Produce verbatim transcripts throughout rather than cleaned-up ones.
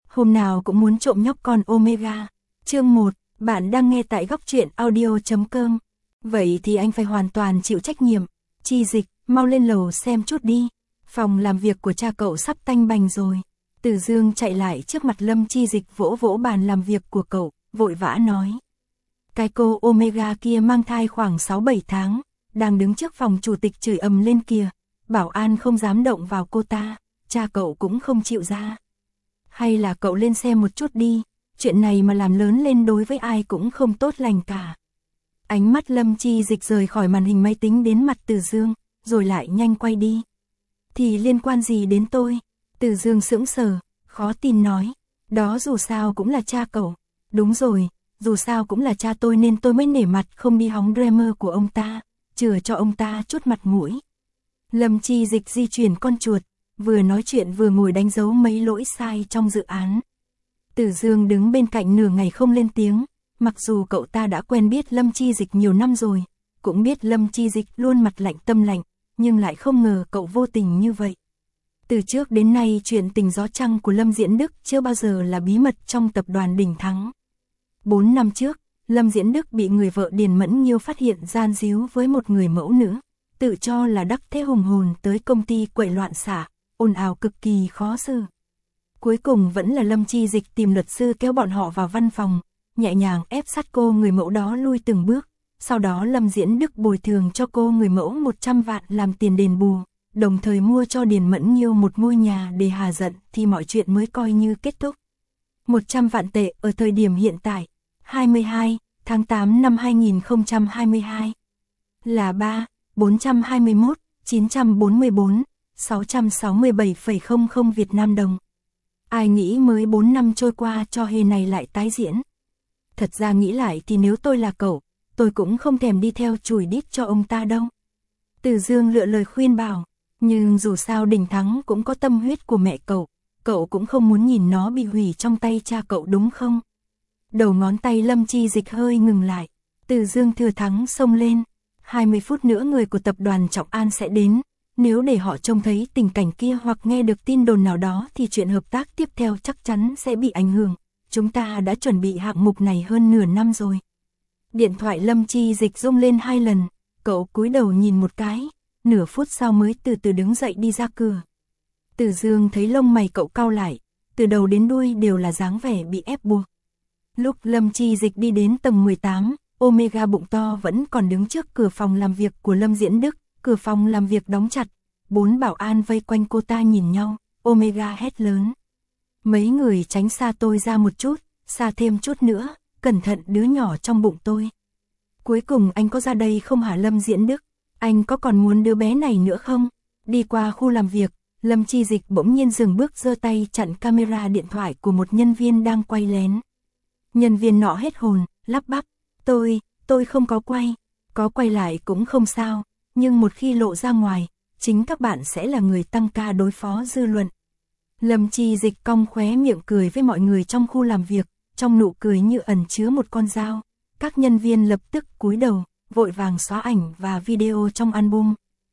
hôm nào cũng muốn trộm nhóc con Omega. Chương một, bạn đang nghe tại góc truyện audio chấm com. Vậy thì anh phải hoàn toàn chịu trách nhiệm. Chi Dịch, mau lên lầu xem chút đi. Phòng làm việc của cha cậu sắp tanh bành rồi. Từ Dương chạy lại trước mặt Lâm Chi Dịch vỗ vỗ bàn làm việc của cậu, vội vã nói. Cái cô Omega kia mang thai khoảng sáu bảy tháng, đang đứng trước phòng chủ tịch chửi ầm lên kìa. Bảo an không dám động vào cô ta, cha cậu cũng không chịu ra. Hay là cậu lên xem một chút đi, chuyện này mà làm lớn lên đối với ai cũng không tốt lành cả. Ánh mắt Lâm Chi Dịch rời khỏi màn hình máy tính đến mặt Từ Dương, rồi lại nhanh quay đi. Thì liên quan gì đến tôi? Từ Dương sững sờ, khó tin nói. Đó dù sao cũng là cha cậu. Đúng rồi, dù sao cũng là cha tôi nên tôi mới nể mặt không đi hóng Dreamer của ông ta, chừa cho ông ta chút mặt mũi. Lâm Chi Dịch di chuyển con chuột, vừa nói chuyện vừa ngồi đánh dấu mấy lỗi sai trong dự án. Từ Dương đứng bên cạnh nửa ngày không lên tiếng, mặc dù cậu ta đã quen biết Lâm Chi Dịch nhiều năm rồi, cũng biết Lâm Chi Dịch luôn mặt lạnh tâm lạnh, nhưng lại không ngờ cậu vô tình như vậy. Từ trước đến nay chuyện tình gió trăng của Lâm Diễn Đức chưa bao giờ là bí mật trong tập đoàn Đỉnh Thắng. Bốn năm trước, Lâm Diễn Đức bị người vợ Điền Mẫn Nhiêu phát hiện gian díu với một người mẫu nữ, tự cho là đắc thế hùng hồn tới công ty quậy loạn xả, ồn ào cực kỳ khó xử. Cuối cùng vẫn là Lâm Chi Dịch tìm luật sư kéo bọn họ vào văn phòng, nhẹ nhàng ép sát cô người mẫu đó lui từng bước. Sau đó Lâm Diễn Đức bồi thường cho cô người mẫu một trăm vạn làm tiền đền bù, đồng thời mua cho Điền Mẫn Nhiêu một ngôi nhà để hà giận thì mọi chuyện mới coi như kết thúc. một trăm vạn tệ ở thời điểm hiện tại, hai mươi hai tháng tám năm hai nghìn không trăm hai mươi hai, là ba bốn trăm hai mươi mốt chín trăm bốn mươi bốn sáu trăm sáu mươi bảy phẩy không không Việt Nam đồng. Ai nghĩ mới bốn năm trôi qua cho hề này lại tái diễn. Thật ra nghĩ lại thì nếu tôi là cậu, tôi cũng không thèm đi theo chùi đít cho ông ta đâu. Từ Dương lựa lời khuyên bảo, nhưng dù sao Đỉnh Thắng cũng có tâm huyết của mẹ cậu, cậu cũng không muốn nhìn nó bị hủy trong tay cha cậu đúng không? Đầu ngón tay Lâm Chi Dịch hơi ngừng lại, Từ Dương thừa thắng xông lên, hai mươi phút nữa người của tập đoàn Trọng An sẽ đến, nếu để họ trông thấy tình cảnh kia hoặc nghe được tin đồn nào đó thì chuyện hợp tác tiếp theo chắc chắn sẽ bị ảnh hưởng, chúng ta đã chuẩn bị hạng mục này hơn nửa năm rồi. Điện thoại Lâm Chi Dịch rung lên hai lần, cậu cúi đầu nhìn một cái, nửa phút sau mới từ từ đứng dậy đi ra cửa. Từ Dương thấy lông mày cậu cau lại, từ đầu đến đuôi đều là dáng vẻ bị ép buộc. Lúc Lâm Chi Dịch đi đến tầng mười tám, Omega bụng to vẫn còn đứng trước cửa phòng làm việc của Lâm Diễn Đức, cửa phòng làm việc đóng chặt, bốn bảo an vây quanh cô ta nhìn nhau, Omega hét lớn. Mấy người tránh xa tôi ra một chút, xa thêm chút nữa, cẩn thận đứa nhỏ trong bụng tôi. Cuối cùng anh có ra đây không hả Lâm Diễn Đức? Anh có còn muốn đứa bé này nữa không? Đi qua khu làm việc, Lâm Chi Dịch bỗng nhiên dừng bước giơ tay chặn camera điện thoại của một nhân viên đang quay lén. Nhân viên nọ hết hồn, lắp bắp. Tôi, tôi không có quay. Có quay lại cũng không sao, nhưng một khi lộ ra ngoài, chính các bạn sẽ là người tăng ca đối phó dư luận. Lâm Chi Dịch cong khóe miệng cười với mọi người trong khu làm việc, trong nụ cười như ẩn chứa một con dao. Các nhân viên lập tức cúi đầu, vội vàng xóa ảnh và video trong album.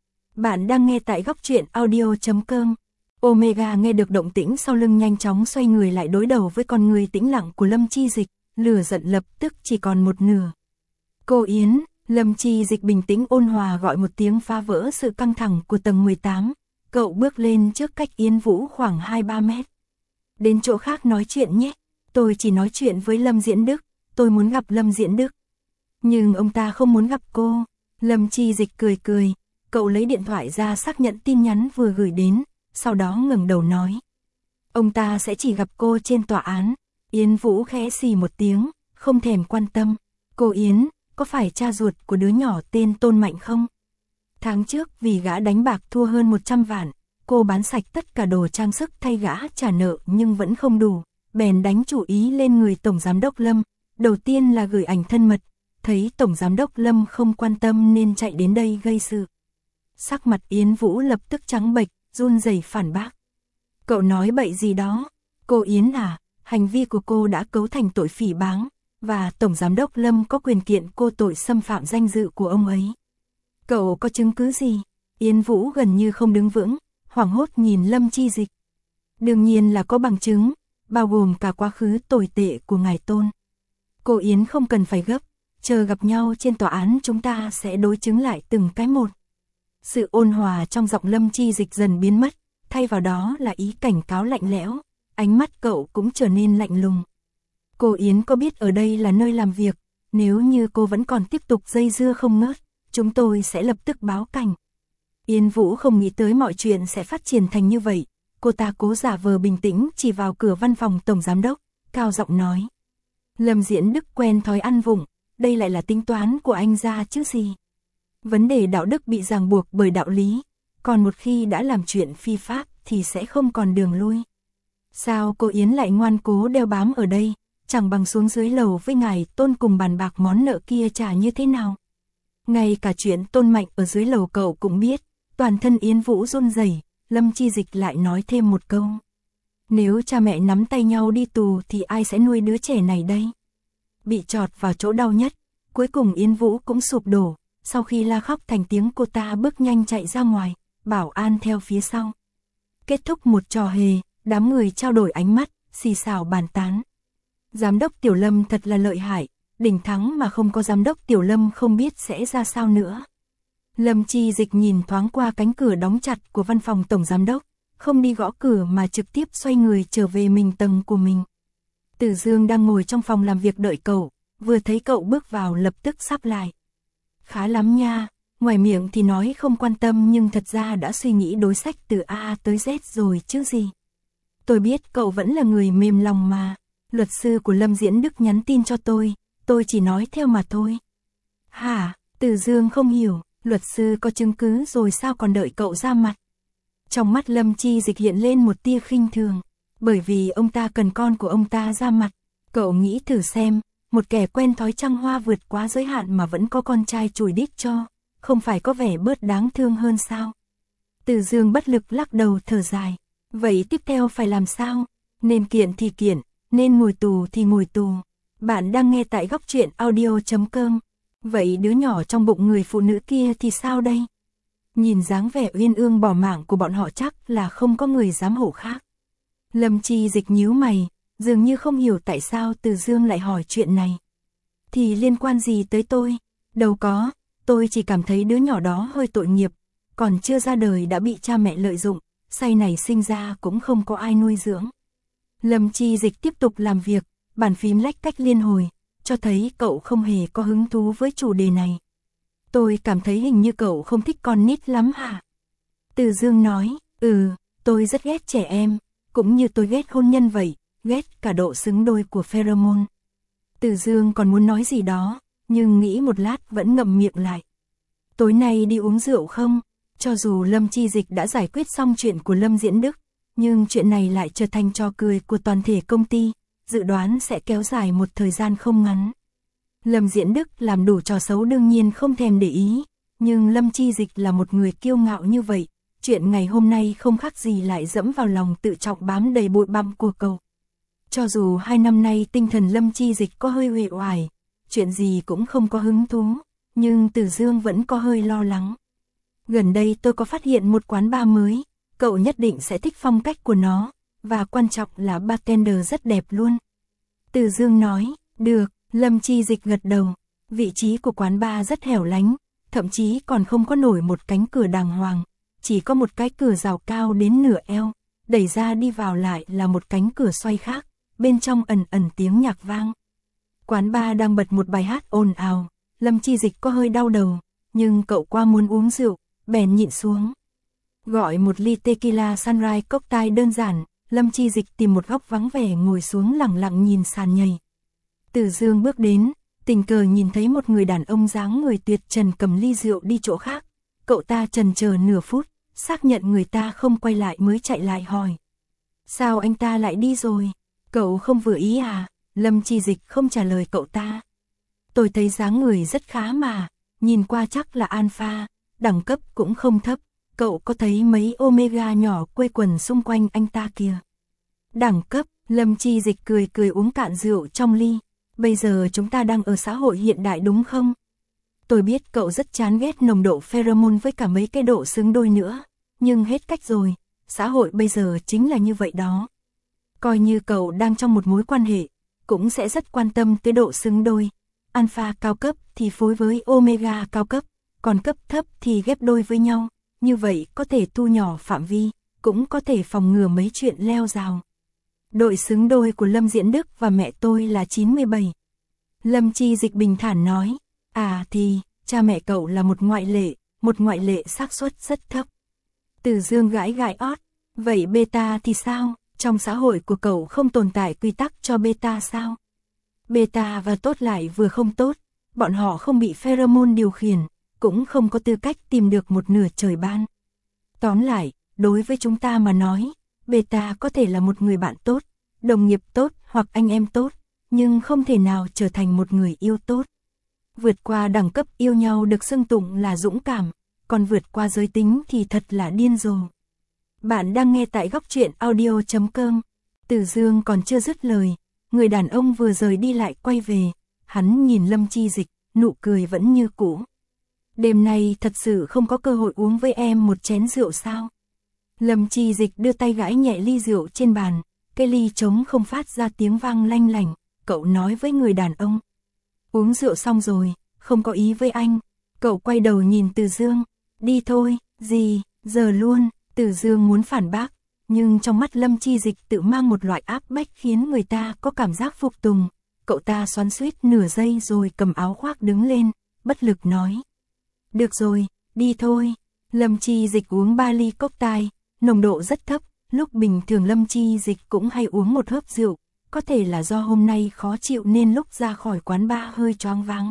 Bạn đang nghe tại góc truyện audio chấm com. Omega nghe được động tĩnh sau lưng nhanh chóng xoay người lại đối đầu với con người tĩnh lặng của Lâm Chi Dịch, lửa giận lập tức chỉ còn một nửa. Cô Yến, Lâm Chi Dịch bình tĩnh ôn hòa gọi một tiếng phá vỡ sự căng thẳng của tầng mười tám, cậu bước lên trước cách Yến Vũ khoảng hai ba mét. Đến chỗ khác nói chuyện nhé, tôi chỉ nói chuyện với Lâm Diễn Đức, tôi muốn gặp Lâm Diễn Đức. Nhưng ông ta không muốn gặp cô. Lâm Chi Dịch cười cười, cậu lấy điện thoại ra xác nhận tin nhắn vừa gửi đến, sau đó ngẩng đầu nói. Ông ta sẽ chỉ gặp cô trên tòa án. Yến Vũ khẽ xì một tiếng, không thèm quan tâm. Cô Yến, có phải cha ruột của đứa nhỏ tên Tôn Mạnh không? Tháng trước vì gã đánh bạc thua hơn một trăm vạn, cô bán sạch tất cả đồ trang sức thay gã trả nợ nhưng vẫn không đủ, bèn đánh chủ ý lên người Tổng Giám đốc Lâm. Đầu tiên là gửi ảnh thân mật, thấy Tổng Giám đốc Lâm không quan tâm nên chạy đến đây gây sự. Sắc mặt Yến Vũ lập tức trắng bệch, run rẩy phản bác. Cậu nói bậy gì đó? Cô Yến à, hành vi của cô đã cấu thành tội phỉ báng, và Tổng Giám đốc Lâm có quyền kiện cô tội xâm phạm danh dự của ông ấy. Cậu có chứng cứ gì? Yến Vũ gần như không đứng vững, hoảng hốt nhìn Lâm Chi Dịch. Đương nhiên là có bằng chứng, bao gồm cả quá khứ tồi tệ của ngài Tôn. Cô Yến không cần phải gấp, chờ gặp nhau trên tòa án chúng ta sẽ đối chứng lại từng cái một. Sự ôn hòa trong giọng Lâm Chi Dịch dần biến mất, thay vào đó là ý cảnh cáo lạnh lẽo, ánh mắt cậu cũng trở nên lạnh lùng. Cô Yến có biết ở đây là nơi làm việc, nếu như cô vẫn còn tiếp tục dây dưa không ngớt, chúng tôi sẽ lập tức báo cảnh. Yên Vũ không nghĩ tới mọi chuyện sẽ phát triển thành như vậy, cô ta cố giả vờ bình tĩnh chỉ vào cửa văn phòng tổng giám đốc, cao giọng nói. Lâm Diễn Đức quen thói ăn vụng, đây lại là tính toán của anh ra chứ gì. Vấn đề đạo đức bị ràng buộc bởi đạo lý, còn một khi đã làm chuyện phi pháp thì sẽ không còn đường lui. Sao cô Yến lại ngoan cố đeo bám ở đây, chẳng bằng xuống dưới lầu với ngài Tôn cùng bàn bạc món nợ kia trả như thế nào. Ngay cả chuyện Tôn Mạnh ở dưới lầu cậu cũng biết, toàn thân Yến Vũ run rẩy. Lâm Chi Dịch lại nói thêm một câu. Nếu cha mẹ nắm tay nhau đi tù thì ai sẽ nuôi đứa trẻ này đây? Bị chọt vào chỗ đau nhất, cuối cùng Yến Vũ cũng sụp đổ, sau khi la khóc thành tiếng cô ta bước nhanh chạy ra ngoài, bảo an theo phía sau. Kết thúc một trò hề, đám người trao đổi ánh mắt, xì xào bàn tán. Giám đốc Tiểu Lâm thật là lợi hại, đỉnh thắng mà không có giám đốc Tiểu Lâm không biết sẽ ra sao nữa. Lâm Chi Dịch nhìn thoáng qua cánh cửa đóng chặt của văn phòng tổng giám đốc, không đi gõ cửa mà trực tiếp xoay người trở về mình tầng của mình. Tử Dương đang ngồi trong phòng làm việc đợi cậu, vừa thấy cậu bước vào lập tức sắp lại. Khá lắm nha, ngoài miệng thì nói không quan tâm nhưng thật ra đã suy nghĩ đối sách từ A tới Z rồi chứ gì. Tôi biết cậu vẫn là người mềm lòng mà, luật sư của Lâm Diễn Đức nhắn tin cho tôi, tôi chỉ nói theo mà thôi. Hả, Tử Dương không hiểu. Luật sư có chứng cứ rồi sao còn đợi cậu ra mặt. Trong mắt Lâm Chi Dịch hiện lên một tia khinh thường, bởi vì ông ta cần con của ông ta ra mặt. Cậu nghĩ thử xem, một kẻ quen thói trăng hoa vượt quá giới hạn mà vẫn có con trai chùi đít cho, không phải có vẻ bớt đáng thương hơn sao? Từ Dương bất lực lắc đầu thở dài. Vậy tiếp theo phải làm sao? Nên kiện thì kiện, nên ngồi tù thì ngồi tù. Bạn đang nghe tại góc truyện audio chấm com. Vậy đứa nhỏ trong bụng người phụ nữ kia thì sao đây? Nhìn dáng vẻ uyên ương bỏ mạng của bọn họ chắc là không có người dám hổ khác. Lâm Chi Dịch nhíu mày, dường như không hiểu tại sao Từ Dương lại hỏi chuyện này. Thì liên quan gì tới tôi? Đâu có, tôi chỉ cảm thấy đứa nhỏ đó hơi tội nghiệp, còn chưa ra đời đã bị cha mẹ lợi dụng, sau này sinh ra cũng không có ai nuôi dưỡng. Lâm Chi Dịch tiếp tục làm việc, bàn phím lách cách liên hồi, cho thấy cậu không hề có hứng thú với chủ đề này. Tôi cảm thấy hình như cậu không thích con nít lắm hả? Từ Dương nói, ừ, tôi rất ghét trẻ em, cũng như tôi ghét hôn nhân vậy, ghét cả độ xứng đôi của pheromone. Từ Dương còn muốn nói gì đó, nhưng nghĩ một lát vẫn ngậm miệng lại. Tối nay đi uống rượu không? Cho dù Lâm Chi Dịch đã giải quyết xong chuyện của Lâm Diễn Đức, nhưng chuyện này lại trở thành trò cười của toàn thể công ty, dự đoán sẽ kéo dài một thời gian không ngắn. Lâm Diễn Đức làm đủ trò xấu đương nhiên không thèm để ý, nhưng Lâm Chi Dịch là một người kiêu ngạo như vậy, chuyện ngày hôm nay không khác gì lại dẫm vào lòng tự trọng bám đầy bụi bặm của cậu. Cho dù hai năm nay tinh thần Lâm Chi Dịch có hơi uể oải, chuyện gì cũng không có hứng thú, nhưng Từ Dương vẫn có hơi lo lắng. Gần đây tôi có phát hiện một quán bar mới, cậu nhất định sẽ thích phong cách của nó, và quan trọng là bartender rất đẹp luôn. Từ Dương nói, được, Lâm Chi Dịch gật đầu, vị trí của quán bar rất hẻo lánh, thậm chí còn không có nổi một cánh cửa đàng hoàng, chỉ có một cái cửa rào cao đến nửa eo, đẩy ra đi vào lại là một cánh cửa xoay khác, bên trong ẩn ẩn tiếng nhạc vang. Quán bar đang bật một bài hát ồn ào, Lâm Chi Dịch có hơi đau đầu, nhưng cậu qua muốn uống rượu, bèn nhịn xuống. Gọi một ly tequila sunrise cocktail đơn giản, Lâm Chi Dịch tìm một góc vắng vẻ ngồi xuống lặng lặng nhìn sàn nhảy. Từ Dương bước đến, tình cờ nhìn thấy một người đàn ông dáng người tuyệt trần cầm ly rượu đi chỗ khác. Cậu ta chần chờ nửa phút, xác nhận người ta không quay lại mới chạy lại hỏi. Sao anh ta lại đi rồi? Cậu không vừa ý à? Lâm Chi Dịch không trả lời cậu ta. Tôi thấy dáng người rất khá mà, nhìn qua chắc là alpha, đẳng cấp cũng không thấp. Cậu có thấy mấy omega nhỏ quây quần xung quanh anh ta kìa? Đẳng cấp, Lâm Chi Dịch cười cười uống cạn rượu trong ly. Bây giờ chúng ta đang ở xã hội hiện đại đúng không? Tôi biết cậu rất chán ghét nồng độ pheromone với cả mấy cái độ xứng đôi nữa, nhưng hết cách rồi, xã hội bây giờ chính là như vậy đó. Coi như cậu đang trong một mối quan hệ, cũng sẽ rất quan tâm tới độ xứng đôi. Alpha cao cấp thì phối với Omega cao cấp, còn cấp thấp thì ghép đôi với nhau. Như vậy có thể thu nhỏ phạm vi, cũng có thể phòng ngừa mấy chuyện leo rào. Đội xứng đôi của Lâm Diễn Đức và mẹ tôi là chín mươi bảy. Lâm Chi Dịch bình thản nói, à thì, cha mẹ cậu là một ngoại lệ, một ngoại lệ xác suất rất thấp. Từ Dương gãi gãi ót, vậy beta thì sao, trong xã hội của cậu không tồn tại quy tắc cho beta sao? Beta và tốt lại vừa không tốt, bọn họ không bị pheromone điều khiển, cũng không có tư cách tìm được một nửa trời ban. Tóm lại, đối với chúng ta mà nói, beta có thể là một người bạn tốt, đồng nghiệp tốt hoặc anh em tốt, nhưng không thể nào trở thành một người yêu tốt. Vượt qua đẳng cấp yêu nhau được xưng tụng là dũng cảm, còn vượt qua giới tính thì thật là điên rồ. Bạn đang nghe tại góc truyện audio chấm com. Từ Dương còn chưa dứt lời, người đàn ông vừa rời đi lại quay về, hắn nhìn Lâm Chi Dịch, nụ cười vẫn như cũ. Đêm nay thật sự không có cơ hội uống với em một chén rượu sao? Lâm Chi Dịch đưa tay gãi nhẹ ly rượu trên bàn, cái ly trống không phát ra tiếng vang lanh lành, cậu nói với người đàn ông. Uống rượu xong rồi, không có ý với anh. Cậu quay đầu nhìn Từ Dương, đi thôi, gì, giờ luôn. Từ Dương muốn phản bác, nhưng trong mắt Lâm Chi Dịch tự mang một loại áp bách khiến người ta có cảm giác phục tùng. Cậu ta xoắn xuýt nửa giây rồi cầm áo khoác đứng lên, bất lực nói. Được rồi, đi thôi. Lâm Chi Dịch uống ba ly cốc tai, nồng độ rất thấp, lúc bình thường Lâm Chi Dịch cũng hay uống một hớp rượu, có thể là do hôm nay khó chịu nên lúc ra khỏi quán bar hơi choáng váng.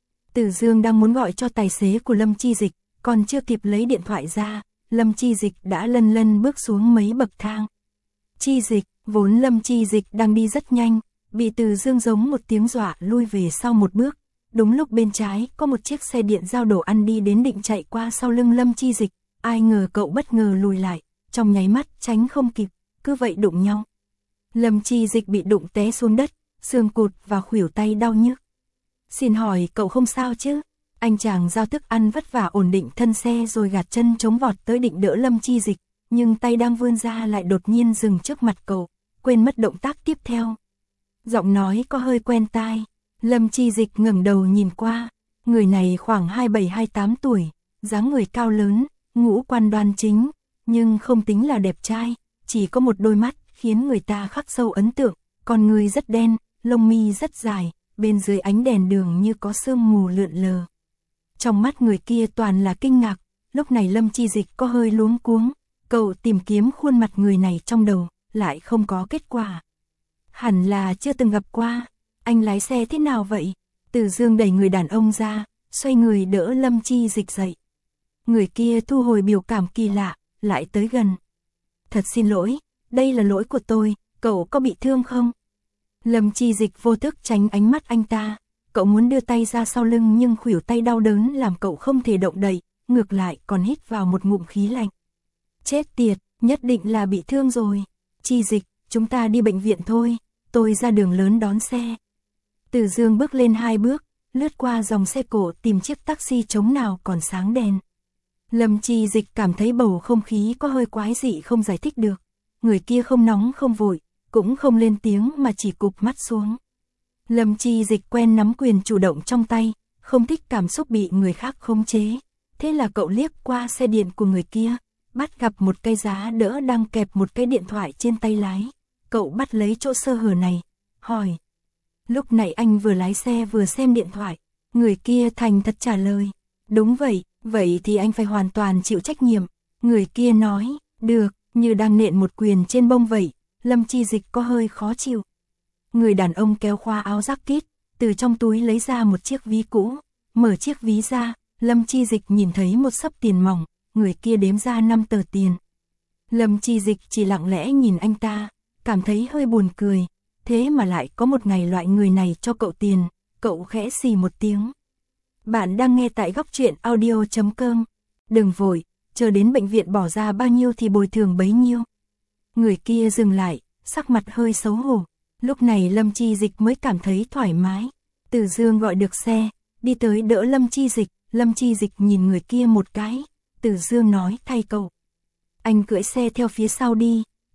Từ Dương đang muốn gọi cho tài xế của Lâm Chi Dịch, còn chưa kịp lấy điện thoại ra, Lâm Chi Dịch đã lân lân bước xuống mấy bậc thang. Chi Dịch, vốn Lâm Chi Dịch đang đi rất nhanh, bị Từ Dương giống một tiếng dọa lui về sau một bước. Đúng lúc bên trái có một chiếc xe điện giao đồ ăn đi đến định chạy qua sau lưng Lâm Chi Dịch, ai ngờ cậu bất ngờ lùi lại, trong nháy mắt tránh không kịp, cứ vậy đụng nhau. Lâm Chi Dịch bị đụng té xuống đất, xương cụt và khuỷu tay đau nhức. Xin hỏi cậu không sao chứ? Anh chàng giao thức ăn vất vả ổn định thân xe rồi gạt chân chống vọt tới định đỡ Lâm Chi Dịch, nhưng tay đang vươn ra lại đột nhiên dừng trước mặt cậu, quên mất động tác tiếp theo. Giọng nói có hơi quen tai. Lâm Chi Dịch ngẩng đầu nhìn qua, người này khoảng hai mươi bảy hai mươi tám tuổi, dáng người cao lớn, ngũ quan đoan chính, nhưng không tính là đẹp trai, chỉ có một đôi mắt khiến người ta khắc sâu ấn tượng, con người rất đen, lông mi rất dài, bên dưới ánh đèn đường như có sương mù lượn lờ. Trong mắt người kia toàn là kinh ngạc, lúc này Lâm Chi Dịch có hơi luống cuống, cậu tìm kiếm khuôn mặt người này trong đầu, lại không có kết quả. Hẳn là chưa từng gặp qua. Anh lái xe thế nào vậy? Từ Dương đẩy người đàn ông ra, xoay người đỡ Lâm Chi Dịch dậy. Người kia thu hồi biểu cảm kỳ lạ, lại tới gần. Thật xin lỗi, đây là lỗi của tôi, cậu có bị thương không? Lâm Chi Dịch vô thức tránh ánh mắt anh ta, cậu muốn đưa tay ra sau lưng nhưng khuỷu tay đau đớn làm cậu không thể động đậy, ngược lại còn hít vào một ngụm khí lạnh. Chết tiệt, nhất định là bị thương rồi. Chi Dịch, chúng ta đi bệnh viện thôi, tôi ra đường lớn đón xe. Từ Dương bước lên hai bước, lướt qua dòng xe cổ tìm chiếc taxi trống nào còn sáng đèn. Lâm Chi Dịch cảm thấy bầu không khí có hơi quái dị không giải thích được. Người kia không nóng không vội, cũng không lên tiếng mà chỉ cụp mắt xuống. Lâm Chi Dịch quen nắm quyền chủ động trong tay, không thích cảm xúc bị người khác khống chế. Thế là cậu liếc qua xe điện của người kia, bắt gặp một cây giá đỡ đang kẹp một cái điện thoại trên tay lái. Cậu bắt lấy chỗ sơ hở này, hỏi. Lúc nãy anh vừa lái xe vừa xem điện thoại, người kia thành thật trả lời. Đúng vậy, vậy thì anh phải hoàn toàn chịu trách nhiệm. Người kia nói, được, như đang nện một quyền trên bông vậy. Lâm Chi Dịch có hơi khó chịu. Người đàn ông kéo khoa áo jacket, từ trong túi lấy ra một chiếc ví cũ. Mở chiếc ví ra, Lâm Chi Dịch nhìn thấy một xấp tiền mỏng, người kia đếm ra năm tờ tiền. Lâm Chi Dịch chỉ lặng lẽ nhìn anh ta, cảm thấy hơi buồn cười. Thế mà lại có một ngày loại người này cho cậu tiền, cậu khẽ xì một tiếng. Bạn đang nghe tại góc truyện audio chấm com. Đừng vội, chờ đến bệnh viện bỏ ra bao nhiêu thì bồi thường bấy nhiêu. Người kia dừng lại, sắc mặt hơi xấu hổ. Lúc này Lâm Chi Dịch mới cảm thấy thoải mái. Từ Dương gọi được xe, đi tới đỡ Lâm Chi Dịch. Lâm Chi Dịch nhìn người kia một cái. Từ Dương nói thay cậu. Anh cưỡi xe theo phía sau đi,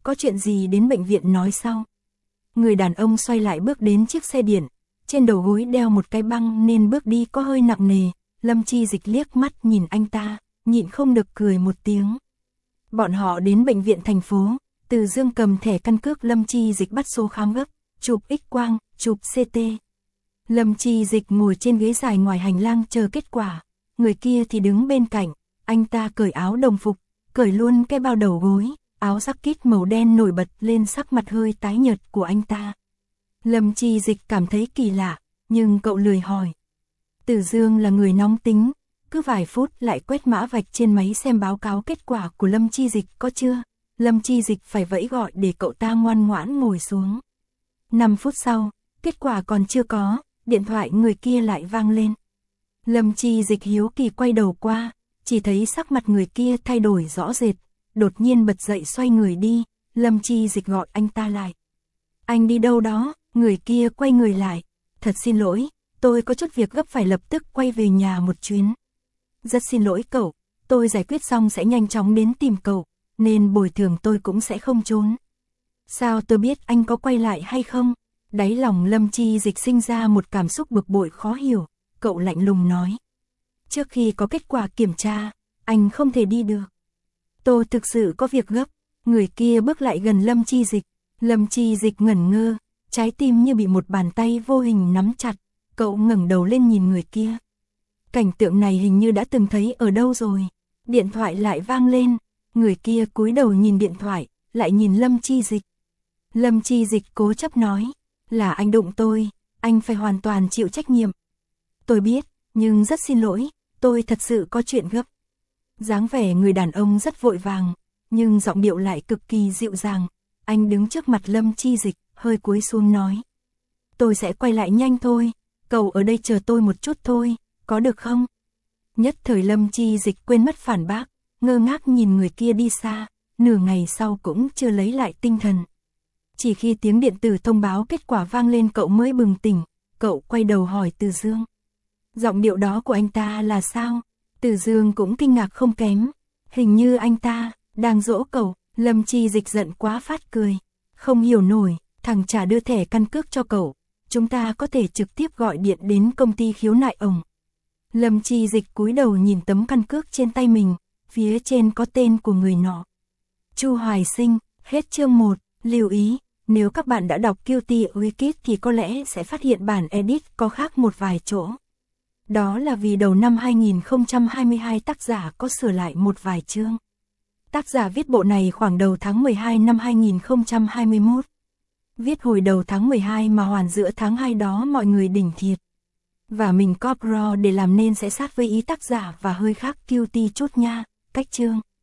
có chuyện gì đến bệnh viện nói sau. Người đàn ông xoay lại bước đến chiếc xe điện, trên đầu gối đeo một cái băng nên bước đi có hơi nặng nề. Lâm Chi Dịch liếc mắt nhìn anh ta, nhịn không được cười một tiếng. Bọn họ đến bệnh viện thành phố, Từ Dương cầm thẻ căn cước Lâm Chi Dịch bắt số khám gấp, chụp X-quang, chụp xê tê. Lâm Chi Dịch ngồi trên ghế dài ngoài hành lang chờ kết quả, người kia thì đứng bên cạnh, anh ta cởi áo đồng phục, cởi luôn cái bao đầu gối, áo jacket màu đen nổi bật lên sắc mặt hơi tái nhợt của anh ta. Lâm Chi Dịch cảm thấy kỳ lạ, nhưng cậu lười hỏi. Từ Dương là người nóng tính, cứ vài phút lại quét mã vạch trên máy xem báo cáo kết quả của Lâm Chi Dịch có chưa. Lâm Chi Dịch phải vẫy gọi để cậu ta ngoan ngoãn ngồi xuống. năm phút sau, kết quả còn chưa có, điện thoại người kia lại vang lên. Lâm Chi Dịch hiếu kỳ quay đầu qua, chỉ thấy sắc mặt người kia thay đổi rõ rệt, đột nhiên bật dậy xoay người đi. Lâm Chi Dịch gọi anh ta lại. Anh đi đâu đó? Người kia quay người lại. Thật xin lỗi, tôi có chút việc gấp phải lập tức quay về nhà một chuyến. Rất xin lỗi cậu, tôi giải quyết xong sẽ nhanh chóng đến tìm cậu, nên bồi thường tôi cũng sẽ không trốn. Sao tôi biết anh có quay lại hay không? Đáy lòng Lâm Chi Dịch sinh ra một cảm xúc bực bội khó hiểu, cậu lạnh lùng nói. Trước khi có kết quả kiểm tra, anh không thể đi được. Tôi thực sự có việc gấp. Người kia bước lại gần Lâm Chi Dịch. Lâm Chi Dịch ngẩn ngơ, trái tim như bị một bàn tay vô hình nắm chặt. Cậu ngẩng đầu lên nhìn người kia. Cảnh tượng này hình như đã từng thấy ở đâu rồi. Điện thoại lại vang lên. Người kia cúi đầu nhìn điện thoại, lại nhìn Lâm Chi Dịch. Lâm Chi Dịch cố chấp nói, là anh đụng tôi, anh phải hoàn toàn chịu trách nhiệm. Tôi biết, nhưng rất xin lỗi, tôi thật sự có chuyện gấp. Dáng vẻ người đàn ông rất vội vàng, nhưng giọng điệu lại cực kỳ dịu dàng. Anh đứng trước mặt Lâm Chi Dịch, hơi cúi xuống nói. Tôi sẽ quay lại nhanh thôi, cậu ở đây chờ tôi một chút thôi, có được không? Nhất thời Lâm Chi Dịch quên mất phản bác, ngơ ngác nhìn người kia đi xa, nửa ngày sau cũng chưa lấy lại tinh thần. Chỉ khi tiếng điện tử thông báo kết quả vang lên cậu mới bừng tỉnh, cậu quay đầu hỏi Từ Dương. Giọng điệu đó của anh ta là sao? Từ Dương cũng kinh ngạc không kém, hình như anh ta đang dỗ cậu. Lâm Chi Dịch giận quá phát cười, không hiểu nổi, thằng trả đưa thẻ căn cước cho cậu, chúng ta có thể trực tiếp gọi điện đến công ty khiếu nại ổng. Lâm Chi Dịch cúi đầu nhìn tấm căn cước trên tay mình, phía trên có tên của người nọ. Chu Hoài Sinh. Hết chương một. Lưu ý, nếu các bạn đã đọc Guilty Wicked thì có lẽ sẽ phát hiện bản edit có khác một vài chỗ. Đó là vì đầu năm hai nghìn không trăm hai mươi hai tác giả có sửa lại một vài chương. Tác giả viết bộ này khoảng đầu tháng mười hai năm hai nghìn không trăm hai mươi mốt. Viết hồi đầu tháng mười hai mà hoàn giữa tháng hai đó mọi người đỉnh thiệt. Và mình copy để làm nên sẽ sát với ý tác giả và hơi khác guilty chút nha, cách chương.